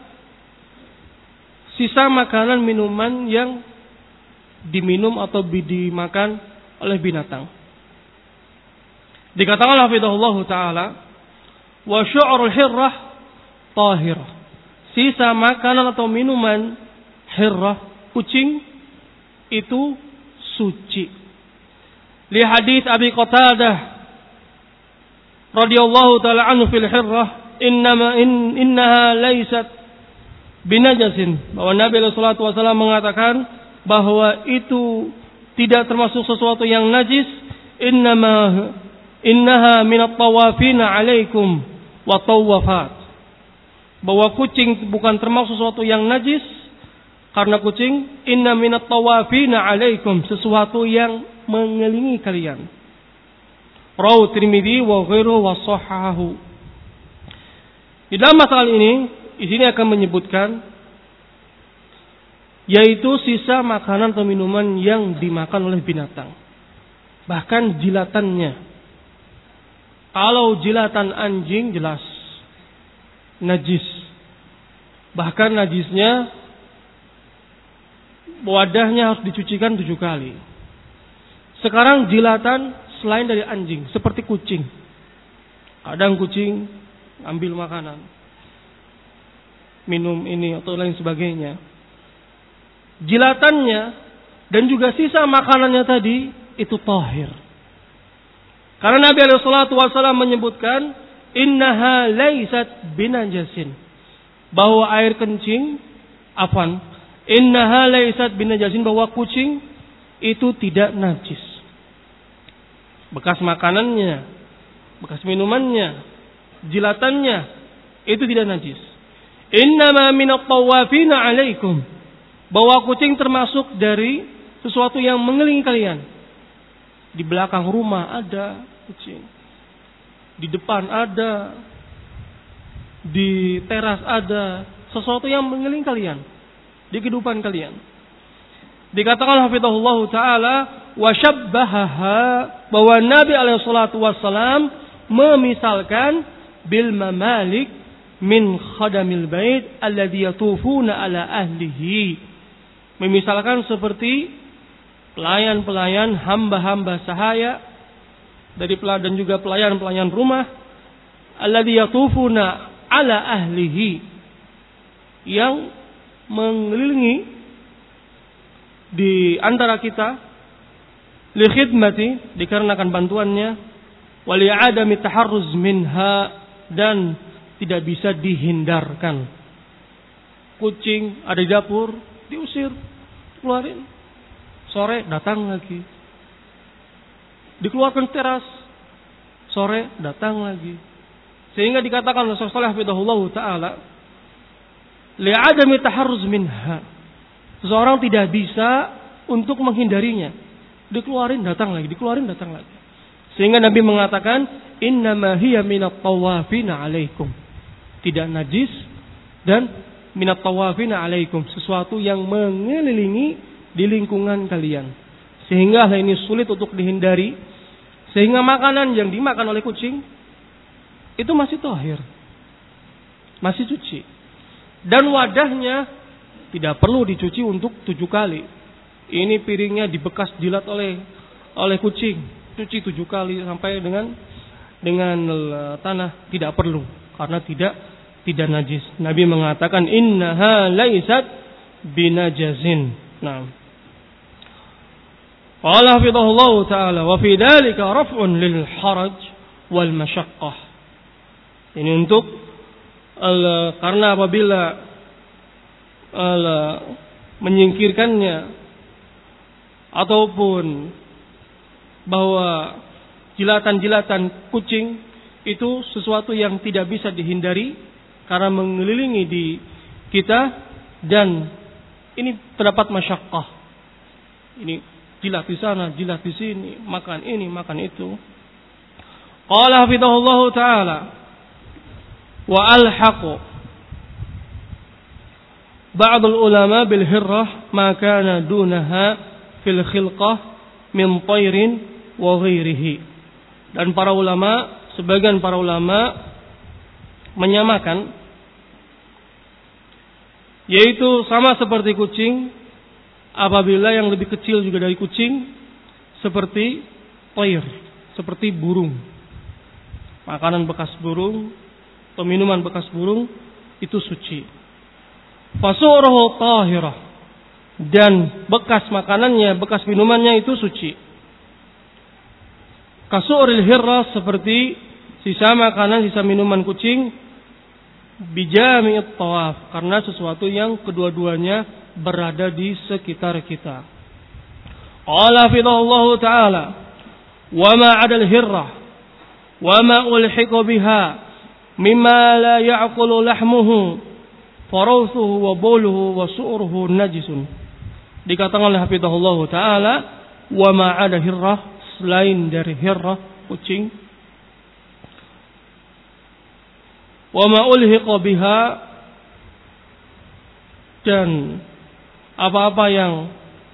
sisa makanan minuman yang diminum atau dimakan oleh binatang. Dikatakan hafizahullahu taala, wa syu'rul hirrah tahirah. Sisa makanan atau minuman hirrah, kucing, itu suci. Li hadis Abi Qatadah radhiyallahu taala anhu fil hirrah, innama in, innaha laysat binajasin, bahwa Nabi sallallahu alaihi wasallam mengatakan bahwa itu tidak termasuk sesuatu yang najis. Innama innaha minat tawafina alaikum wa tawafat. Bahwa kucing bukan termasuk sesuatu yang najis, karena kucing inna minat tawafina alaikum, sesuatu yang mengelilingi kalian. Rawahu Tirmidzi wa ghairuhu wa shahahu. Di dalam masalah ini, di sini akan menyebutkan yaitu sisa makanan atau minuman yang dimakan oleh binatang. Bahkan jilatannya. Kalau jilatan anjing jelas najis. Bahkan najisnya wadahnya harus dicucikan tujuh kali. Sekarang jilatan selain dari anjing, seperti kucing. Kadang kucing ambil makanan, minum ini atau lain sebagainya. Jilatannya dan juga sisa makanannya tadi itu tahir. Karena Nabi alaihi salatu wasallam menyebutkan innaha laysat binajasin, bahwa air kencing afan innaha laysat binajasin, bahwa kucing itu tidak najis. Bekas makanannya, bekas minumannya, jilatannya itu tidak najis. Innama minat tawafina alaikum, bahwa kucing termasuk dari sesuatu yang mengelilingi kalian. Di belakang rumah ada kucing, di depan ada, di teras ada, sesuatu yang mengelilingi kalian di kehidupan kalian. Dikatakan hafizahullah taala wa syabbahaha, bahwa Nabi alaihi salatu wasallam memisalkan bil mamalik min khadamil bait alladhi yatufuna ala ahlihi, memisalkan seperti pelayan-pelayan, hamba-hamba sahaya dari pelayan dan juga pelayan-pelayan rumah, alladhi yatufuna ala ahlihi, yang mengelilingi di antara kita, li khidmati, dikarenakan bantuannya, wa li adami taharruz minha, dan tidak bisa dihindarkan. Kucing ada di dapur, diusir, keluarin. Sore datang lagi, dikeluarkan teras, sore datang lagi. Sehingga dikatakan oleh Rasulullah hafizahullah taala, li adami taharruz minha, seseorang tidak bisa untuk menghindarinya. Dikeluarin datang lagi, dikeluarin datang lagi. Sehingga Nabi mengatakan innama hiya minat tawafina alaikum, tidak najis dan minat tawafina alaikum, sesuatu yang mengelilingi di lingkungan kalian. Sehingga hal ini sulit untuk dihindari. Sehingga makanan yang dimakan oleh kucing itu masih tahir, masih cuci. Dan wadahnya tidak perlu dicuci untuk tujuh kali. Ini piringnya dibekas jilat oleh oleh kucing, cuci tujuh kali sampai dengan dengan tanah, tidak perlu, karena tidak tidak najis. Nabi mengatakan innaha laysat binajazin. Nah, qala hafizahullah taala wa fi dzalika raf'un lil haraj wal masyaqqah. Ini untuk al, karena apabila al, menyingkirkannya ataupun bahwa jilatan-jilatan kucing itu sesuatu yang tidak bisa dihindari karena mengelilingi di kita, dan ini terdapat masyaqqah. Ini jilat di sana, jilat di sini, makan ini, makan itu. Qala hafizahullah taala wa alhaqu ba'd al-ulama bil hirrah ma kana dunaha fil khilqah min tayrin wa ghairihi. Dan para ulama, sebagian para ulama menyamakan, yaitu sama seperti kucing, apabila yang lebih kecil juga dari kucing, seperti tayr, seperti burung. Makanan bekas burung atau minuman bekas burung itu suci. Fasuruhu tahirah, dan bekas makanannya, bekas minumannya itu suci. Kasuril hirra, seperti sisa makanan, sisa minuman kucing, bijami'it tawaf, karena sesuatu yang kedua-duanya berada di sekitar kita. Qala hafizahullah taala wa ma 'adal hirra wa ma ulhiqa biha mimma la ya'qulu lahmuhu farawthuhu wa bawluhu wa su'ruhu najisun. Dikatakan oleh hafizahullah taala, wa ma ada hirrah, selain dari hirrah kucing, wa ma ulhiqa biha, dan apa-apa yang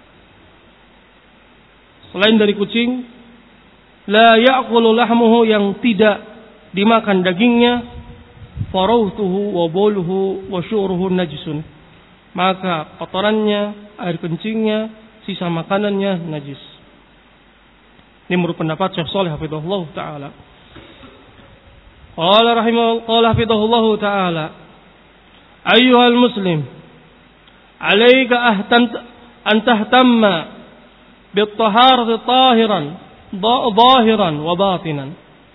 selain dari kucing, la ya'kulu lahmuhu, yang tidak dimakan dagingnya, farawtuhu wa bawluhu wa syu'ruhu najisun, maka kotorannya, air kencingnya, sisa makanannya najis. Ini menurut pendapat Syekh Shalih hafizahullah taala. Qala rahimahullah, qala hafizahullah taala, ayyuhal muslim, alayka an tahtamma bit-taharati tahiran zahiran wa batinan.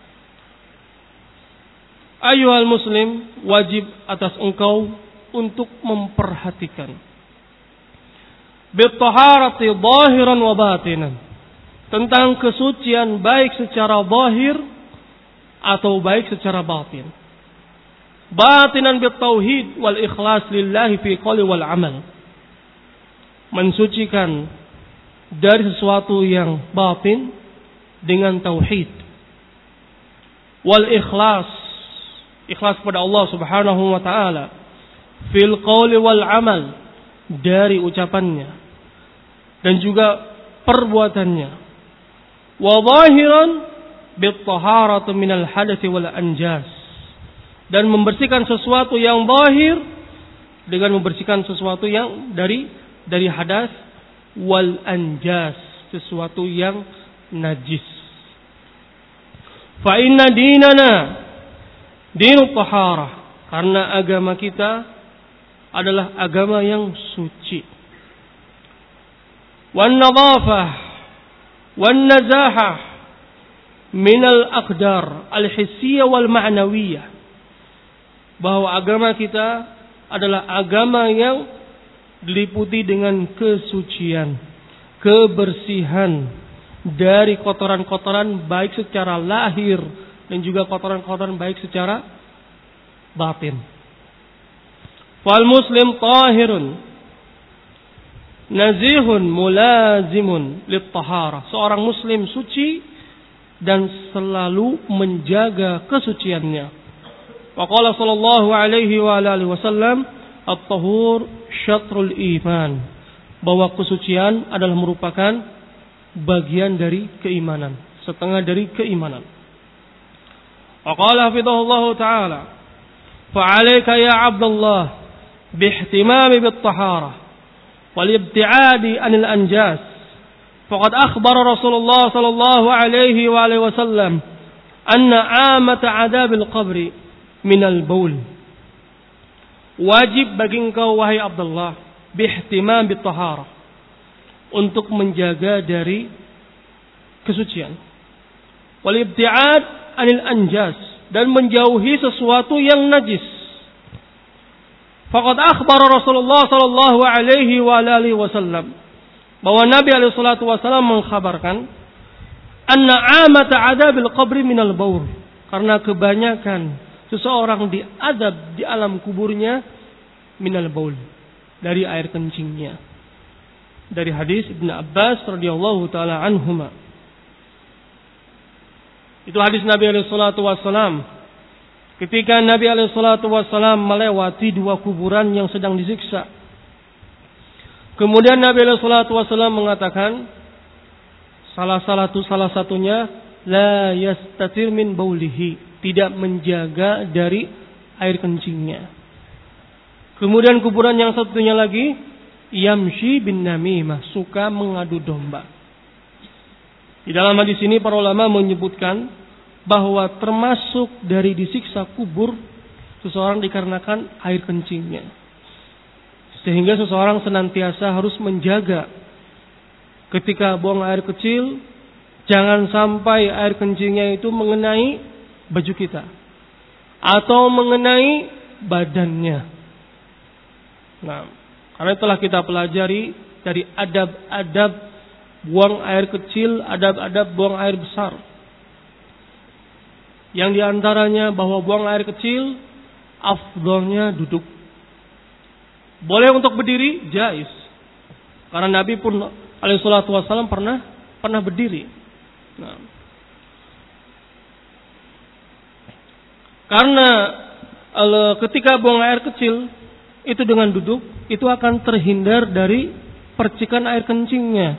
Ayyuhal muslim, wajib atas engkau untuk memperhatikan bit-taharati zahiran wa batinan, tentang kesucian baik secara zahir atau baik secara batin. Batinan bit-tauhid wal ikhlas lillahi fi qawli wal amal, mensucikan dari sesuatu yang batin dengan tauhid, wal ikhlas, ikhlas kepada Allah Subhanahu wa taala, fil qawli wal amal, dari ucapannya dan juga perbuatannya, wa zahiran bit taharati minal hadatsy wal anjas, dan membersihkan sesuatu yang zahir dengan membersihkan sesuatu yang dari dari hadas, wal anjas, sesuatu yang najis. Fa inna dinana dinut taharah, karena agama kita adalah agama yang suci. Wan nadhafah wan nazahah minal aqdar al-hissiyah wal ma'nawiyah, bahwa agama kita adalah agama yang diliputi dengan kesucian, kebersihan dari kotoran-kotoran baik secara lahir dan juga kotoran-kotoran baik secara batin. Fal muslim tahirun nazihun mulazimun lit taharah, seorang muslim suci dan selalu menjaga kesuciannya. Wa qala sallallahu alaihi wa alihi wasallam, at-tahur syatrul iman, bahwa kesucian adalah merupakan bagian dari keimanan, setengah dari keimanan. Wa qala hafizahullahu ta'ala, fa 'alaika ya 'abdallah bihtimami bit taharah wal ibti'adi 'anil anjas, faqad akhbara Rasulullah sallallahu alaihi wa alihi wasallam anna 'amata 'adzabil qabri minal baul. Wajib bagi engkau wahai Abdullah bihtimam bit taharah, untuk menjaga dari kesucian, wal ibti'ad 'anil anjas, dan menjauhi sesuatu yang najis. Faqad akhbara Rasulullah sallallahu alaihi wa alihi wasallam, bahwa Nabi alaihi salatu wasallam mengkhabarkan, anna 'amata 'adzabil qabri minal baul, karena kebanyakan seseorang diazab di alam kuburnya minal baul, dari air kencingnya. Dari hadis Ibnu Abbas radhiyallahu taala anhuma. Itu hadis Nabi alaihi salatu wasallam ketika Nabi alaihi salatu wasallam melewati dua kuburan yang sedang disiksa. Kemudian Nabi alaihi salatu wasallam mengatakan, salah satu salah satunya la yastatir min baulihi, tidak menjaga dari air kencingnya. Kemudian kuburan yang satunya lagi, yamshi bin namimah, suka mengadu domba. Di dalam hadis ini para ulama menyebutkan bahwa termasuk dari disiksa kubur seseorang dikarenakan air kencingnya. Sehingga seseorang senantiasa harus menjaga ketika buang air kecil, jangan sampai air kencingnya itu mengenai baju kita atau mengenai badannya. Nah, karena telah kita pelajari dari adab-adab buang air kecil, adab-adab buang air besar. Yang diantaranya bahwa buang air kecil afdolnya duduk. Boleh untuk berdiri, jais. Karena Nabi pun alaihi salatu wassalam pernah pernah berdiri. Nah. Karena ketika buang air kecil itu dengan duduk, itu akan terhindar dari percikan air kencingnya.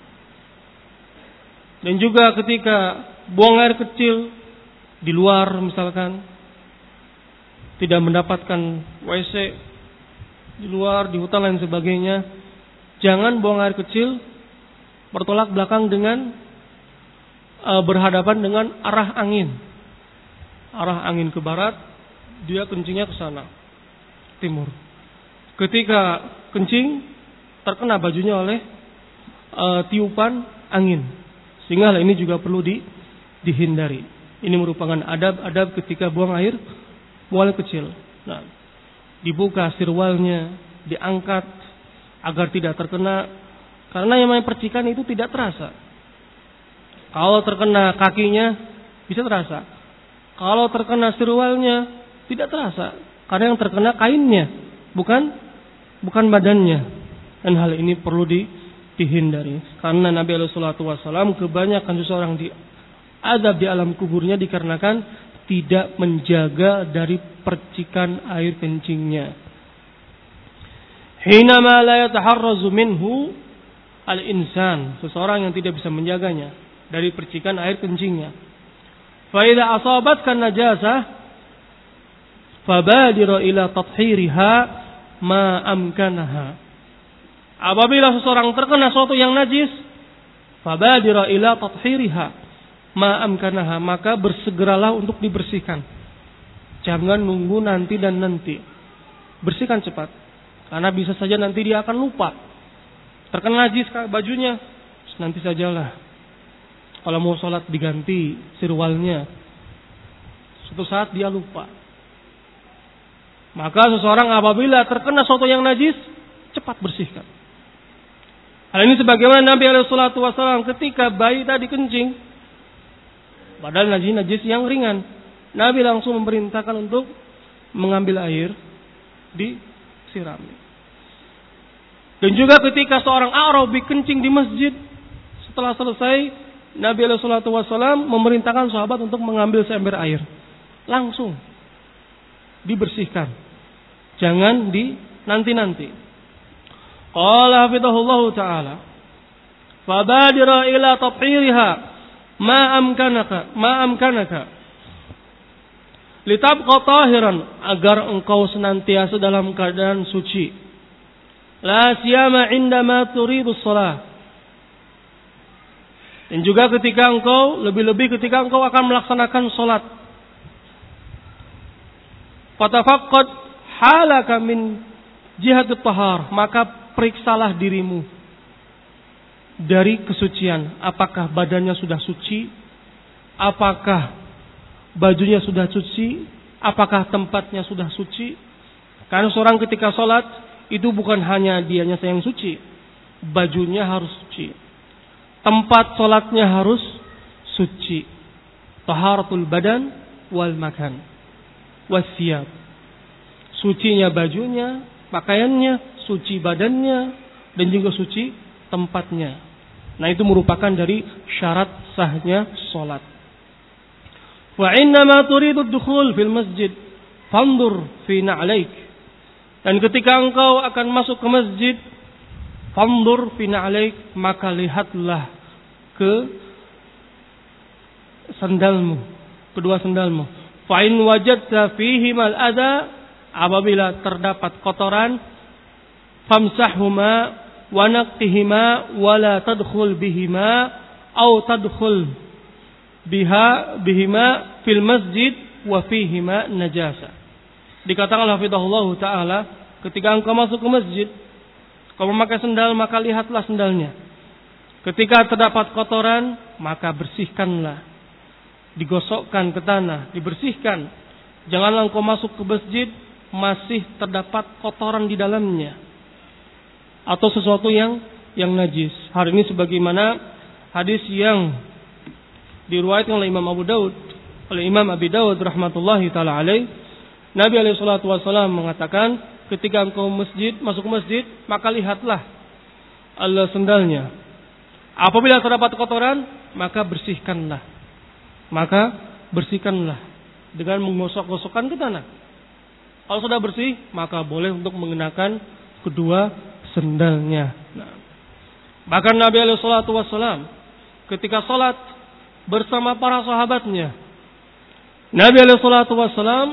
Dan juga ketika buang air kecil di luar misalkan, tidak mendapatkan W C di luar, di hutan dan sebagainya, jangan buang air kecil bertolak belakang dengan e, berhadapan dengan arah angin. Arah angin ke barat, dia kencingnya ke sana, timur. Ketika kencing, terkena bajunya oleh e, tiupan angin. Sehingga hal ini juga perlu di, dihindari. Ini merupakan adab-adab ketika buang air buang air kecil. Nah, dibuka sirwalnya, diangkat agar tidak terkena, karena yang namanya percikan itu tidak terasa. Kalau terkena kakinya bisa terasa. Kalau terkena sirwalnya tidak terasa, karena yang terkena kainnya, bukan bukan badannya. Dan hal ini perlu di, dihindari. Karena Nabi alaihi salatu wasallam kebanyakan seseorang di adab di alam kuburnya dikarenakan tidak menjaga dari percikan air kencingnya. Hinama la yataharrazu minhu al-insan, seseorang yang tidak bisa menjaganya dari percikan air kencingnya. Fa idza asabatkan najasah fabadiru ila tathhiriha ma amkanaha. Apabila seseorang terkena sesuatu yang najis, fabadiru ila tathhiriha ma amkanaha, maka bersegeralah untuk dibersihkan. Jangan nunggu nanti dan nanti. Bersihkan cepat. Karena bisa saja nanti dia akan lupa. Terkena najis bajunya, nanti sajalah. Kalau mau sholat diganti sirwalnya, suatu saat dia lupa. Maka seseorang apabila terkena sesuatu yang najis, cepat bersihkan. Hal ini sebagaimana Nabi alaihi salatu wasallam ketika bayi tadi kencing, padahal najis-najis yang ringan, Nabi langsung memerintahkan untuk mengambil air, disiram. Dan juga ketika seorang Arabi kencing di masjid, setelah selesai, Nabi alaihi salatu wasallam memerintahkan sahabat untuk mengambil seember air. Langsung dibersihkan. Jangan di nanti-nanti. Qala hafidhahullahu ta'ala, fabadira ila tathhiriha ma amkanaka ma amkanaka litabqa tahiran, agar engkau senantiasa dalam keadaan suci. La siyama indama turidu shalah, dan juga ketika engkau, lebih-lebih ketika engkau akan melaksanakan salat. Fatafaqqad halaka min jihatit tahar, maka periksalah dirimu dari kesucian. Apakah badannya sudah suci? Apakah bajunya sudah suci? Apakah tempatnya sudah suci? Karena seorang ketika sholat itu bukan hanya dianya yang suci, bajunya harus suci, tempat sholatnya harus suci. Taharatul badan wal makan wasiyab, sucinya bajunya, pakaiannya, suci badannya, dan juga suci tempatnya. Nah, itu merupakan dari syarat sahnya sholat. Wa innama turidu dukhul fil masjid fandur fi na'laik, dan ketika engkau akan masuk ke masjid, fandur fi na'laik, maka lihatlah ke sandalmu, kedua sandalmu. Fa in wajadta fihi mal adha, apabila terdapat kotoran, famsahhuma wa naqqihima wa la tadkhul bihima au tadkhul biha bihima fil masjid wa fihima najasa. Dikatakan hafizahullah taala, ketika engkau masuk ke masjid, kau memakai sendal, maka lihatlah sendalnya. Ketika terdapat kotoran, maka bersihkanlah. Digosokkan ke tanah, dibersihkan. Janganlah engkau masuk ke masjid masih terdapat kotoran di dalamnya atau sesuatu yang yang najis. Hal ini sebagaimana hadis yang diriwayatkan oleh Imam Abu Daud oleh Imam Abi Dawud rahmatullahi taala alaih. Nabi alaihi salatu wasallam mengatakan, ketika engkau masjid, masuk masjid, maka lihatlah Allah sendalnya. Apabila terdapat kotoran, maka bersihkanlah. Maka bersihkanlah dengan menggosok-gosokkan ke tanah. Kalau sudah bersih, maka boleh untuk mengenakan kedua sendalnya. Nah, bahkan Nabi alaihi salatu wasallam ketika salat bersama para sahabatnya, Nabi alaihi salatu wasallam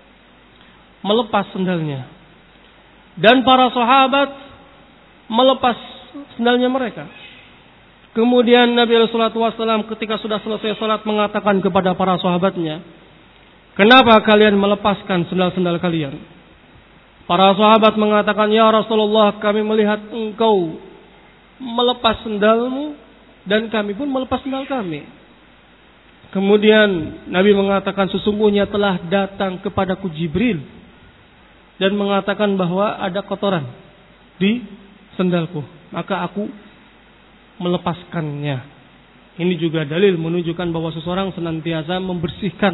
melepas sendalnya. Dan para sahabat melepas sendalnya mereka. Kemudian Nabi alaihi salatu wasallam ketika sudah selesai salat mengatakan kepada para sahabatnya, "Kenapa kalian melepaskan sendal-sendal kalian?" Para sahabat mengatakan, "Ya Rasulullah, kami melihat engkau melepas sendalmu dan kami pun melepas sendal kami." Kemudian Nabi mengatakan, "Sesungguhnya telah datang kepadaku Jibril dan mengatakan bahwa ada kotoran di sendalku, maka aku melepaskannya." Ini juga dalil menunjukkan bahwa seseorang senantiasa membersihkan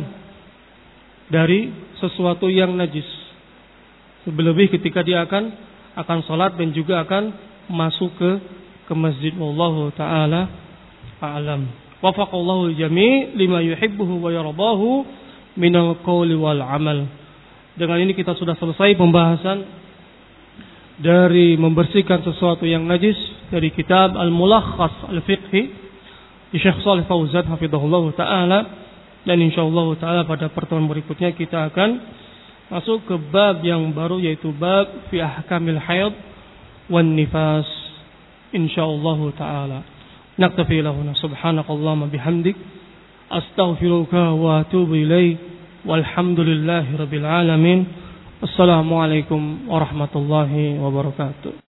dari sesuatu yang najis. Lebih ketika dia akan akan salat dan juga akan masuk ke ke masjid. Wallahu taala a'lam. Wafaqallahu jami' lima yuhibbuhu wa yardahu minal qawli wal amal. Dengan ini kita sudah selesai pembahasan dari membersihkan sesuatu yang najis dari kitab Al-Mulakhas Al-Fiqhi di Syekh Shalih Fauzan hafizahullah taala, dan insyaallah taala pada pertemuan berikutnya kita akan masuk ke bab yang baru, yaitu bab fi ahkamil haid wan nifas insyaallah taala. Naktafi lahuna subhanakallahumma bihamdik astaghfiruka wa atubu ilaik walhamdulillahi rabbil alamin. Assalamualaikum warahmatullahi wabarakatuh.